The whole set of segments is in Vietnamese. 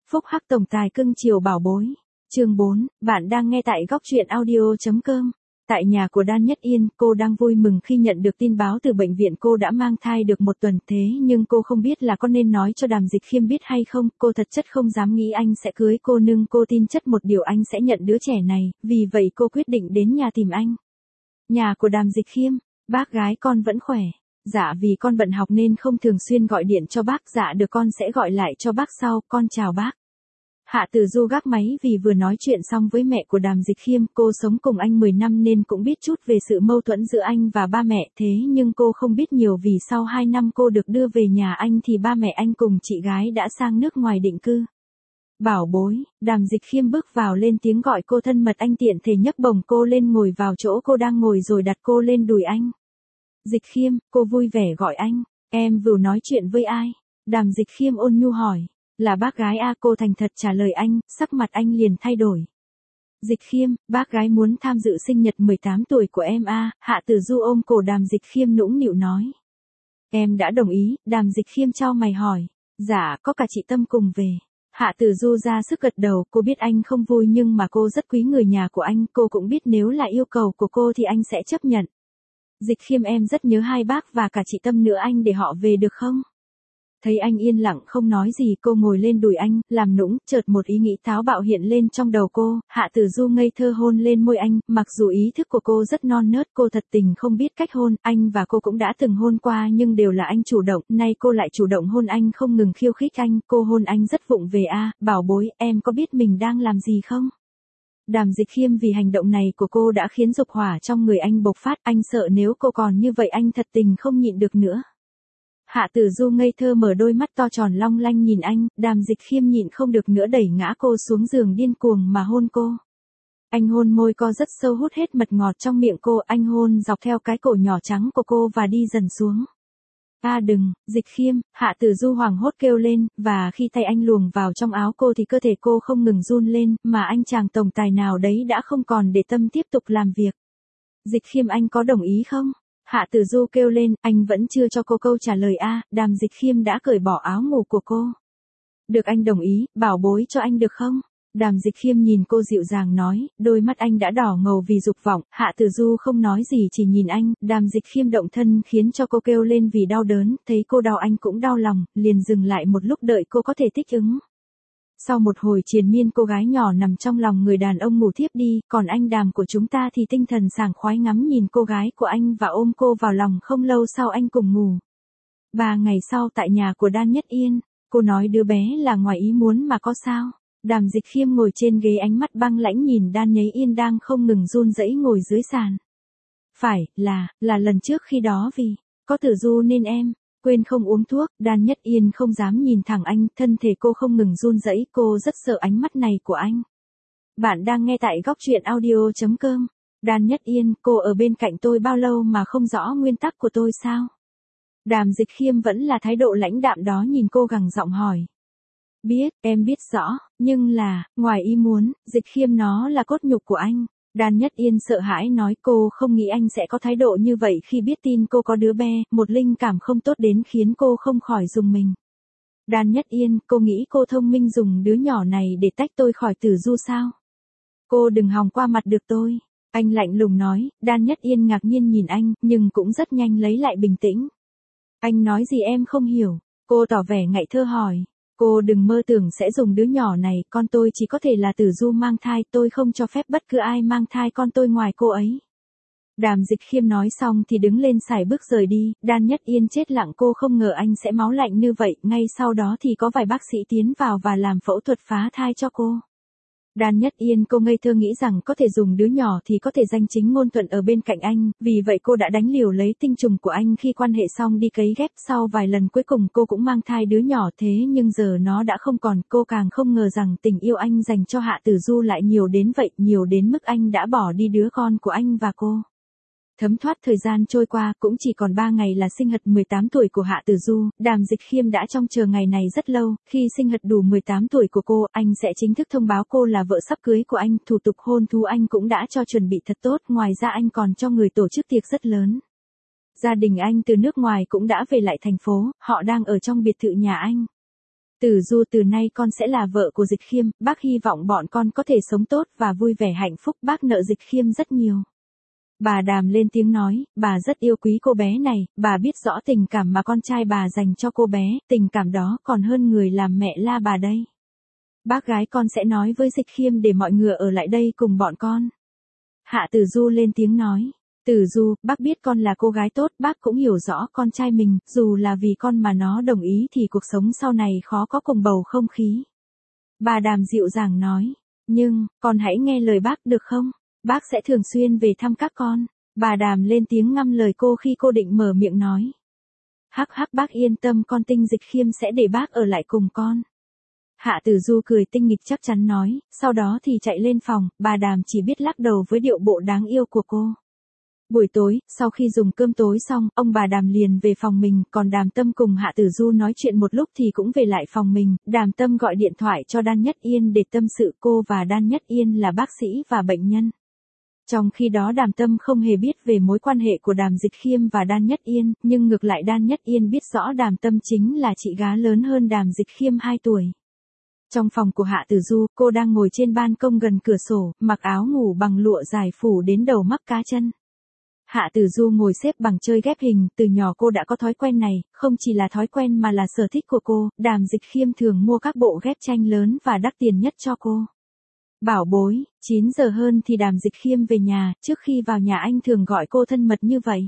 Phúc Hắc tổng tài cưng chiều bảo bối. Chương 4, bạn đang nghe tại góc truyện audio.com. Tại nhà của Đan Nhất Yên, cô đang vui mừng khi nhận được tin báo từ bệnh viện cô đã mang thai được một tuần, thế nhưng cô không biết là có nên nói cho Đàm Dịch Khiêm biết hay không, cô thật chất không dám nghĩ anh sẽ cưới cô, nhưng cô tin chất một điều anh sẽ nhận đứa trẻ này, vì vậy cô quyết định đến nhà tìm anh. Nhà của Đàm Dịch Khiêm, bác gái con vẫn khỏe. Dạ, vì con bận học nên không thường xuyên gọi điện cho bác. Dạ được, con sẽ gọi lại cho bác sau, con chào bác. Hạ Tử Du gác máy vì vừa nói chuyện xong với mẹ của Đàm Dịch Khiêm. Cô sống cùng anh 10 năm nên cũng biết chút về sự mâu thuẫn giữa anh và ba mẹ, thế nhưng cô không biết nhiều vì sau 2 năm cô được đưa về nhà anh thì ba mẹ anh cùng chị gái đã sang nước ngoài định cư. Bảo bối, Đàm Dịch Khiêm bước vào lên tiếng gọi cô thân mật, anh tiện thể nhấc bổng cô lên ngồi vào chỗ cô đang ngồi rồi đặt cô lên đùi anh. Dịch Khiêm, cô vui vẻ gọi anh. Em vừa nói chuyện với ai? Đàm Dịch Khiêm ôn nhu hỏi. Là bác gái a, cô thành thật trả lời anh, sắc mặt anh liền thay đổi. Dịch Khiêm, bác gái muốn tham dự sinh nhật 18 tuổi của em a. Hạ Tử Du ôm cổ Đàm Dịch Khiêm nũng nịu nói. Em đã đồng ý. Đàm Dịch Khiêm chau mày hỏi. Dạ, có cả chị Tâm cùng về. Hạ Tử Du ra sức gật đầu, cô biết anh không vui nhưng mà cô rất quý người nhà của anh, cô cũng biết nếu là yêu cầu của cô thì anh sẽ chấp nhận. Dịch Khiêm, em rất nhớ hai bác và cả chị Tâm nữa, anh để họ về được không? Thấy anh yên lặng không nói gì, cô ngồi lên đùi anh, làm nũng, chợt một ý nghĩ táo bạo hiện lên trong đầu cô. Hạ Tử Du ngây thơ hôn lên môi anh, mặc dù ý thức của cô rất non nớt, cô thật tình không biết cách hôn, anh và cô cũng đã từng hôn qua nhưng đều là anh chủ động, nay cô lại chủ động hôn anh, không ngừng khiêu khích anh, cô hôn anh rất vụng về a. Bảo bối, em có biết mình đang làm gì không? Đàm Dịch Khiêm vì hành động này của cô đã khiến dục hỏa trong người anh bộc phát, anh sợ nếu cô còn như vậy anh thật tình không nhịn được nữa. Hạ Tử Du ngây thơ mở đôi mắt to tròn long lanh nhìn anh, Đàm Dịch Khiêm nhịn không được nữa đẩy ngã cô xuống giường điên cuồng mà hôn cô. Anh hôn môi cô rất sâu, hút hết mật ngọt trong miệng cô, anh hôn dọc theo cái cổ nhỏ trắng của cô và đi dần xuống. A đừng, Dịch Khiêm, Hạ Tử Du hoảng hốt kêu lên, và khi tay anh luồn vào trong áo cô thì cơ thể cô không ngừng run lên, mà anh chàng tổng tài nào đấy đã không còn để tâm tiếp tục làm việc. Dịch Khiêm, anh có đồng ý không? Hạ Tử Du kêu lên, anh vẫn chưa cho cô câu trả lời a. Đàm Dịch Khiêm đã cởi bỏ áo ngủ của cô. Được, anh đồng ý, bảo bối cho anh được không? Đàm Dịch Khiêm nhìn cô dịu dàng nói, đôi mắt anh đã đỏ ngầu vì dục vọng. Hạ Tử Du không nói gì chỉ nhìn anh, Đàm Dịch Khiêm động thân khiến cho cô kêu lên vì đau đớn, thấy cô đau anh cũng đau lòng, liền dừng lại một lúc đợi cô có thể thích ứng. Sau một hồi triền miên, cô gái nhỏ nằm trong lòng người đàn ông ngủ thiếp đi, còn anh Đàm của chúng ta thì tinh thần sảng khoái ngắm nhìn cô gái của anh và ôm cô vào lòng. Không lâu sau anh cùng ngủ. 3 ngày sau tại nhà của Đan Nhất Yên, cô nói đứa bé là ngoài ý muốn mà có sao. Đàm Dịch Khiêm ngồi trên ghế ánh mắt băng lãnh nhìn Đan Nhất Yên đang không ngừng run rẩy ngồi dưới sàn. Phải, là lần trước khi đó vì có Tử Du nên em quên không uống thuốc. Đan Nhất Yên không dám nhìn thẳng anh, thân thể cô không ngừng run rẩy, cô rất sợ ánh mắt này của anh. Bạn đang nghe tại góc truyện audio.com. Đan Nhất Yên, cô ở bên cạnh tôi bao lâu mà không rõ nguyên tắc của tôi sao? Đàm Dịch Khiêm vẫn là thái độ lãnh đạm đó nhìn cô gằn giọng hỏi. Biết, em biết rõ, nhưng là, ngoài ý muốn, Dịch Khiêm nó là cốt nhục của anh. Đan Nhất Yên sợ hãi nói, cô không nghĩ anh sẽ có thái độ như vậy khi biết tin cô có đứa bé, một linh cảm không tốt đến khiến cô không khỏi rùng mình. Đan Nhất Yên, cô nghĩ cô thông minh dùng đứa nhỏ này để tách tôi khỏi Tử Du sao? Cô đừng hòng qua mặt được tôi. Anh lạnh lùng nói. Đan Nhất Yên ngạc nhiên nhìn anh, nhưng cũng rất nhanh lấy lại bình tĩnh. Anh nói gì em không hiểu? Cô tỏ vẻ ngại thơ hỏi. Cô đừng mơ tưởng sẽ dùng đứa nhỏ này, con tôi chỉ có thể là Tử Du mang thai, tôi không cho phép bất cứ ai mang thai con tôi ngoài cô ấy. Đàm Dịch Khiêm nói xong thì đứng lên sải bước rời đi. Đan Nhất Yên chết lặng, cô không ngờ anh sẽ máu lạnh như vậy, ngay sau đó thì có vài bác sĩ tiến vào và làm phẫu thuật phá thai cho cô. Đan Nhất Yên, cô ngây thơ nghĩ rằng có thể dùng đứa nhỏ thì có thể danh chính ngôn thuận ở bên cạnh anh, vì vậy cô đã đánh liều lấy tinh trùng của anh khi quan hệ xong đi cấy ghép, sau vài lần cuối cùng cô cũng mang thai đứa nhỏ, thế nhưng giờ nó đã không còn. Cô càng không ngờ rằng tình yêu anh dành cho Hạ Tử Du lại nhiều đến vậy, nhiều đến mức anh đã bỏ đi đứa con của anh và cô. Thấm thoát thời gian trôi qua, cũng chỉ còn 3 ngày là sinh nhật 18 tuổi của Hạ Tử Du. Đàm Dịch Khiêm đã trông chờ ngày này rất lâu, khi sinh nhật đủ 18 tuổi của cô, anh sẽ chính thức thông báo cô là vợ sắp cưới của anh, thủ tục hôn thú anh cũng đã cho chuẩn bị thật tốt, ngoài ra anh còn cho người tổ chức tiệc rất lớn. Gia đình anh từ nước ngoài cũng đã về lại thành phố, họ đang ở trong biệt thự nhà anh. Tử Du, từ nay con sẽ là vợ của Dịch Khiêm, bác hy vọng bọn con có thể sống tốt và vui vẻ hạnh phúc, bác nợ Dịch Khiêm rất nhiều. Bà Đàm lên tiếng nói, bà rất yêu quý cô bé này, bà biết rõ tình cảm mà con trai bà dành cho cô bé, tình cảm đó còn hơn người làm mẹ la bà đây. Bác gái con sẽ nói với Dịch Khiêm để mọi người ở lại đây cùng bọn con. Hạ Tử Du lên tiếng nói. Tử Du, bác biết con là cô gái tốt, bác cũng hiểu rõ con trai mình, dù là vì con mà nó đồng ý thì cuộc sống sau này khó có cùng bầu không khí. Bà Đàm dịu dàng nói, nhưng, con hãy nghe lời bác được không? Bác sẽ thường xuyên về thăm các con. Bà Đàm lên tiếng ngăn lời cô khi cô định mở miệng nói. Hắc hắc, bác yên tâm, con tin Dịch Khiêm sẽ để bác ở lại cùng con. Hạ Tử Du cười tinh nghịch chắc chắn nói, sau đó thì chạy lên phòng, bà Đàm chỉ biết lắc đầu với điệu bộ đáng yêu của cô. Buổi tối, sau khi dùng cơm tối xong, ông bà Đàm liền về phòng mình, còn Đàm Tâm cùng Hạ Tử Du nói chuyện một lúc thì cũng về lại phòng mình. Đàm Tâm gọi điện thoại cho Đan Nhất Yên để tâm sự, cô và Đan Nhất Yên là bác sĩ và bệnh nhân. Trong khi đó Đàm Tâm không hề biết về mối quan hệ của Đàm Dịch Khiêm và Đan Nhất Yên, nhưng ngược lại Đan Nhất Yên biết rõ Đàm Tâm chính là chị gái lớn hơn Đàm Dịch Khiêm 2 tuổi. Trong phòng của Hạ Tử Du, cô đang ngồi trên ban công gần cửa sổ, mặc áo ngủ bằng lụa dài phủ đến đầu mắc cá chân. Hạ Tử Du ngồi xếp bằng chơi ghép hình, từ nhỏ cô đã có thói quen này, không chỉ là thói quen mà là sở thích của cô. Đàm Dịch Khiêm thường mua các bộ ghép tranh lớn và đắt tiền nhất cho cô. Bảo bối, 9 giờ hơn thì Đàm Dịch Khiêm về nhà, trước khi vào nhà anh thường gọi cô thân mật như vậy.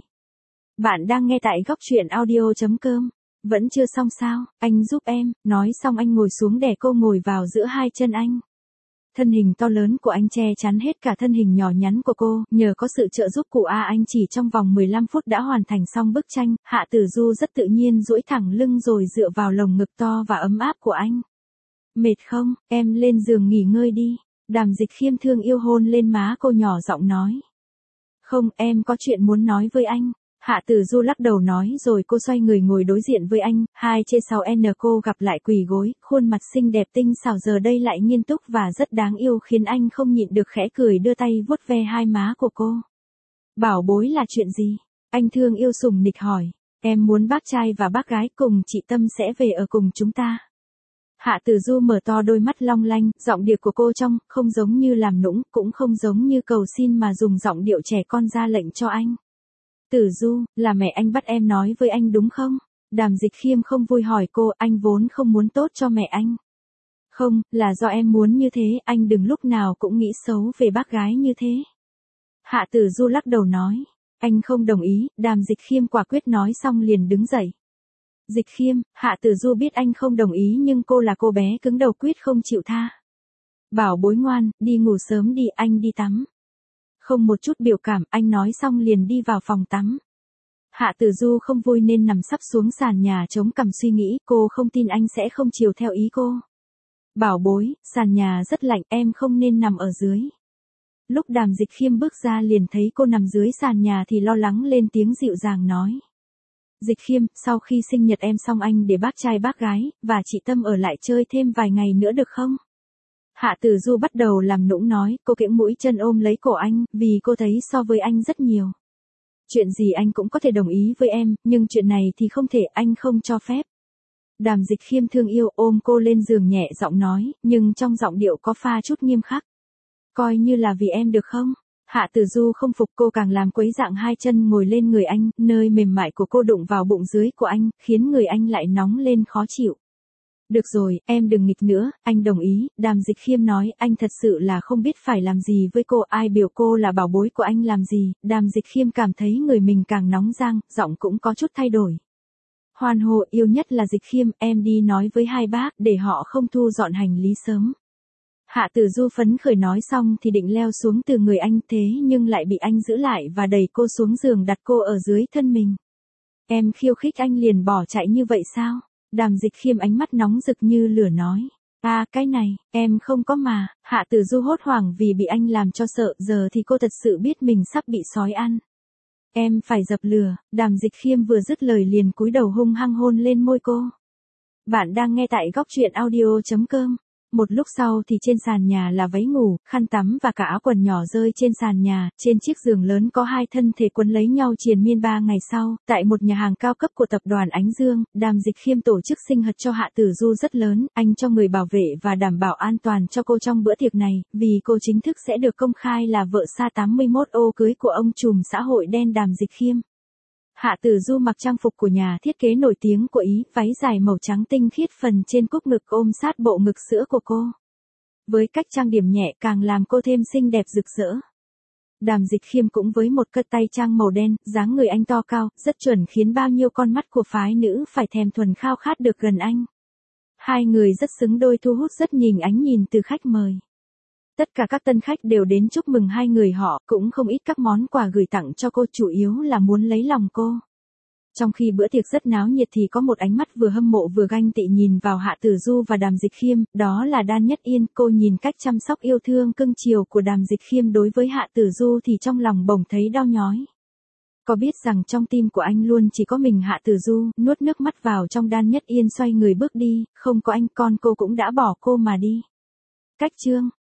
Bạn đang nghe tại góc truyện audio.com. Vẫn chưa xong sao, anh giúp em, nói xong anh ngồi xuống để cô ngồi vào giữa hai chân anh. Thân hình to lớn của anh che chắn hết cả thân hình nhỏ nhắn của cô, nhờ có sự trợ giúp của anh chỉ trong vòng 15 phút đã hoàn thành xong bức tranh. Hạ Tử Du rất tự nhiên duỗi thẳng lưng rồi dựa vào lồng ngực to và ấm áp của anh. Mệt không, em lên giường nghỉ ngơi đi. Đàm Dịch Khiêm thương yêu hôn lên má cô, nhỏ giọng nói. Không, em có chuyện muốn nói với anh. Hạ Tử Du lắc đầu nói rồi cô xoay người ngồi đối diện với anh, 2/6N cô gặp lại quỳ gối, khuôn mặt xinh đẹp tinh xảo giờ đây lại nghiêm túc và rất đáng yêu khiến anh không nhịn được khẽ cười, đưa tay vuốt ve hai má của cô. Bảo bối, là chuyện gì? Anh thương yêu sủng nịch hỏi. Em muốn bác trai và bác gái cùng chị Tâm sẽ về ở cùng chúng ta. Hạ Tử Du mở to đôi mắt long lanh, giọng điệu của cô trong, không giống như làm nũng, cũng không giống như cầu xin mà dùng giọng điệu trẻ con ra lệnh cho anh. Tử Du, là mẹ anh bắt em nói với anh đúng không? Đàm Dịch Khiêm không vui hỏi cô, anh vốn không muốn tốt cho mẹ anh. Không, là do em muốn như thế, anh đừng lúc nào cũng nghĩ xấu về bác gái như thế. Hạ Tử Du lắc đầu nói, anh không đồng ý. Đàm Dịch Khiêm quả quyết nói xong liền đứng dậy. Dịch Khiêm, Hạ Tử Du biết anh không đồng ý nhưng cô là cô bé cứng đầu quyết không chịu tha. Bảo bối ngoan, đi ngủ sớm đi, anh đi tắm. Không một chút biểu cảm, anh nói xong liền đi vào phòng tắm. Hạ Tử Du không vui nên nằm sấp xuống sàn nhà chống cằm suy nghĩ, cô không tin anh sẽ không chiều theo ý cô. Bảo bối, sàn nhà rất lạnh, em không nên nằm ở dưới. Lúc Đàm Dịch Khiêm bước ra liền thấy cô nằm dưới sàn nhà thì lo lắng lên tiếng dịu dàng nói. Dịch Khiêm, sau khi sinh nhật em xong anh để bác trai bác gái, và chị Tâm ở lại chơi thêm vài ngày nữa được không? Hạ Tử Du bắt đầu làm nũng nói, cô kiễng mũi chân ôm lấy cổ anh, vì cô thấy so với anh rất nhiều. Chuyện gì anh cũng có thể đồng ý với em, nhưng chuyện này thì không thể, anh không cho phép. Đàm Dịch Khiêm thương yêu ôm cô lên giường nhẹ giọng nói, nhưng trong giọng điệu có pha chút nghiêm khắc. Coi như là vì em được không? Hạ Tử Du không phục, cô càng làm quấy dạng hai chân ngồi lên người anh, nơi mềm mại của cô đụng vào bụng dưới của anh, khiến người anh lại nóng lên khó chịu. Được rồi, em đừng nghịch nữa, anh đồng ý. Đàm Dịch Khiêm nói, anh thật sự là không biết phải làm gì với cô, ai biểu cô là bảo bối của anh làm gì. Đàm Dịch Khiêm cảm thấy người mình càng nóng giang, giọng cũng có chút thay đổi. Hoan hô, yêu nhất là Dịch Khiêm, em đi nói với hai bác, để họ không thu dọn hành lý sớm. Hạ Tử Du phấn khởi nói xong thì định leo xuống từ người anh, thế nhưng lại bị anh giữ lại và đẩy cô xuống giường đặt cô ở dưới thân mình. Em khiêu khích anh liền bỏ chạy như vậy sao? Đàm Dịch Khiêm ánh mắt nóng rực như lửa nói. Cái này, em không có mà. Hạ Tử Du hốt hoảng vì bị anh làm cho sợ, giờ thì cô thật sự biết mình sắp bị sói ăn. Em phải dập lửa. Đàm Dịch Khiêm vừa dứt lời liền cúi đầu hung hăng hôn lên môi cô. Bạn đang nghe tại góc truyện audio.com. Một lúc sau thì trên sàn nhà là váy ngủ, khăn tắm và cả áo quần nhỏ rơi trên sàn nhà, trên chiếc giường lớn có hai thân thể quấn lấy nhau triền miên 3 ngày sau, tại một nhà hàng cao cấp của tập đoàn Ánh Dương, Đàm Dịch Khiêm tổ chức sinh nhật cho Hạ Tử Du rất lớn, anh cho người bảo vệ và đảm bảo an toàn cho cô trong bữa tiệc này, vì cô chính thức sẽ được công khai là vợ xa 81 ô cưới của ông trùm xã hội đen Đàm Dịch Khiêm. Hạ Tử Du mặc trang phục của nhà thiết kế nổi tiếng của Ý, váy dài màu trắng tinh khiết phần trên cúc ngực ôm sát bộ ngực sữa của cô. Với cách trang điểm nhẹ càng làm cô thêm xinh đẹp rực rỡ. Đàm Dịch Khiêm cũng với một cất tay trang màu đen, dáng người anh to cao, rất chuẩn khiến bao nhiêu con mắt của phái nữ phải thèm thuần khao khát được gần anh. Hai người rất xứng đôi thu hút rất nhìn ánh nhìn từ khách mời. Tất cả các tân khách đều đến chúc mừng hai người họ, cũng không ít các món quà gửi tặng cho cô, chủ yếu là muốn lấy lòng cô. Trong khi bữa tiệc rất náo nhiệt thì có một ánh mắt vừa hâm mộ vừa ganh tị nhìn vào Hạ Tử Du và Đàm Dịch Khiêm, đó là Đan Nhất Yên. Cô nhìn cách chăm sóc yêu thương cưng chiều của Đàm Dịch Khiêm đối với Hạ Tử Du thì trong lòng bỗng thấy đau nhói. Có biết rằng trong tim của anh luôn chỉ có mình Hạ Tử Du, nuốt nước mắt vào trong. Đan Nhất Yên xoay người bước đi, không có anh con cô cũng đã bỏ cô mà đi. Cách chương